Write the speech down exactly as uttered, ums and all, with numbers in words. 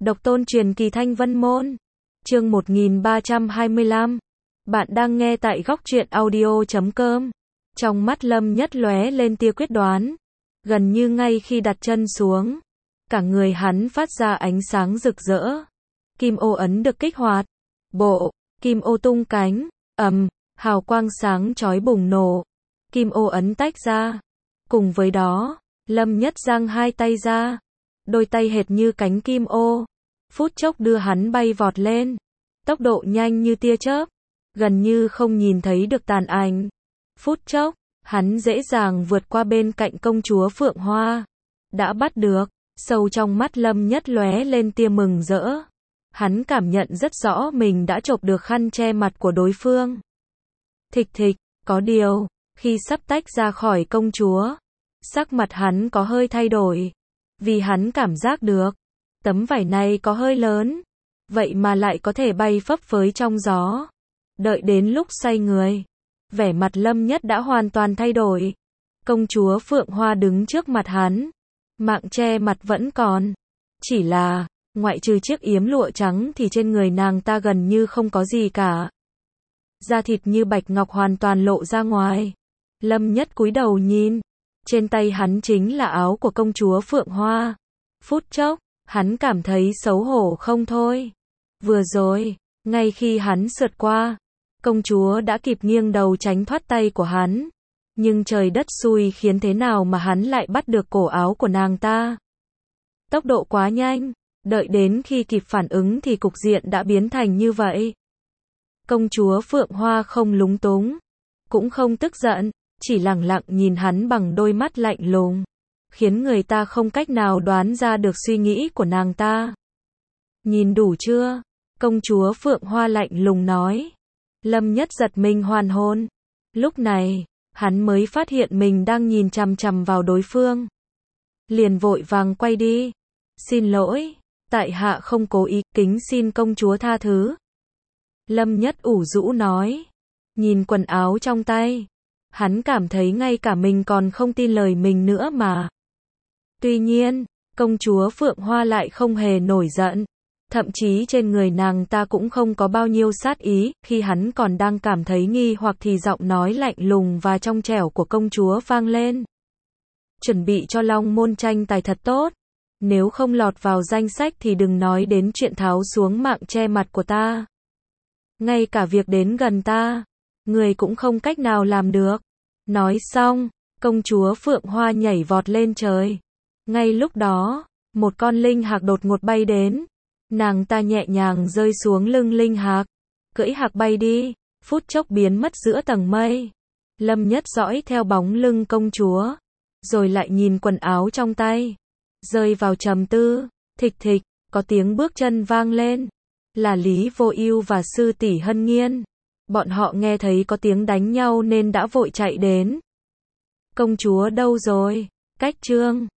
Độc tôn truyền kỳ Thanh Vân Môn. Chương một nghìn ba trăm hai mươi lăm. Bạn đang nghe tại góc truyện audio chấm com. Trong mắt Lâm Nhất lóe lên tia quyết đoán. Gần như ngay khi đặt chân xuống, cả người hắn phát ra ánh sáng rực rỡ. Kim ô ấn được kích hoạt. Bộ, kim ô tung cánh, ầm, hào quang sáng chói bùng nổ. Kim ô ấn tách ra. Cùng với đó, Lâm Nhất giang hai tay ra. Đôi tay hệt như cánh kim ô. Phút chốc đưa hắn bay vọt lên. Tốc độ nhanh như tia chớp. Gần như không nhìn thấy được tàn ảnh. Phút chốc, hắn dễ dàng vượt qua bên cạnh công chúa Phượng Hoa. Đã bắt được. Sâu trong mắt Lâm Nhất lóe lên tia mừng rỡ. Hắn cảm nhận rất rõ mình đã chộp được khăn che mặt của đối phương. Thịch thịch, có điều, khi sắp tách ra khỏi công chúa, sắc mặt hắn có hơi thay đổi. Vì hắn cảm giác được, tấm vải này có hơi lớn, vậy mà lại có thể bay phấp phới trong gió. Đợi đến lúc xoay người, vẻ mặt Lâm Nhất đã hoàn toàn thay đổi. Công chúa Phượng Hoa đứng trước mặt hắn, mạng che mặt vẫn còn. Chỉ là, ngoại trừ chiếc yếm lụa trắng thì trên người nàng ta gần như không có gì cả. Da thịt như bạch ngọc hoàn toàn lộ ra ngoài. Lâm Nhất cúi đầu nhìn, trên tay hắn chính là áo của công chúa Phượng Hoa. Phút chốc, hắn cảm thấy xấu hổ không thôi. Vừa rồi, ngay khi hắn sượt qua, công chúa đã kịp nghiêng đầu tránh thoát tay của hắn. Nhưng trời đất xui khiến thế nào mà hắn lại bắt được cổ áo của nàng ta. Tốc độ quá nhanh, đợi đến khi kịp phản ứng thì cục diện đã biến thành như vậy. Công chúa Phượng Hoa không lúng túng, cũng không tức giận, chỉ lẳng lặng nhìn hắn bằng đôi mắt lạnh lùng, khiến người ta không cách nào đoán ra được suy nghĩ của nàng ta. Nhìn đủ chưa? Công chúa Phượng Hoa lạnh lùng nói. Lâm Nhất giật mình hoàn hồn. Lúc này, hắn mới phát hiện mình đang nhìn chằm chằm vào đối phương. Liền vội vàng quay đi. Xin lỗi, tại hạ không cố ý, kính xin công chúa tha thứ. Lâm Nhất ủ rũ nói. Nhìn quần áo trong tay, hắn cảm thấy ngay cả mình còn không tin lời mình nữa mà. Tuy nhiên, công chúa Phượng Hoa lại không hề nổi giận. Thậm chí trên người nàng ta cũng không có bao nhiêu sát ý. Khi hắn còn đang cảm thấy nghi hoặc thì giọng nói lạnh lùng và trong trẻo của công chúa vang lên. Chuẩn bị cho Long Môn tranh tài thật tốt. Nếu không lọt vào danh sách thì đừng nói đến chuyện tháo xuống mạng che mặt của ta. Ngay cả việc đến gần ta, người cũng không cách nào làm được. Nói xong, công chúa Phượng Hoa nhảy vọt lên trời. Ngay lúc đó, một con linh hạc đột ngột bay đến. Nàng ta nhẹ nhàng rơi xuống lưng linh hạc, cưỡi hạc bay đi, phút chốc biến mất giữa tầng mây. Lâm Nhất dõi theo bóng lưng công chúa, rồi lại nhìn quần áo trong tay, rơi vào trầm tư. Thịch thịch, có tiếng bước chân vang lên, là Lý Vô Ưu và sư tỷ Hân Nghiên. Bọn họ nghe thấy có tiếng đánh nhau nên đã vội chạy đến. Công chúa đâu rồi? Cách chương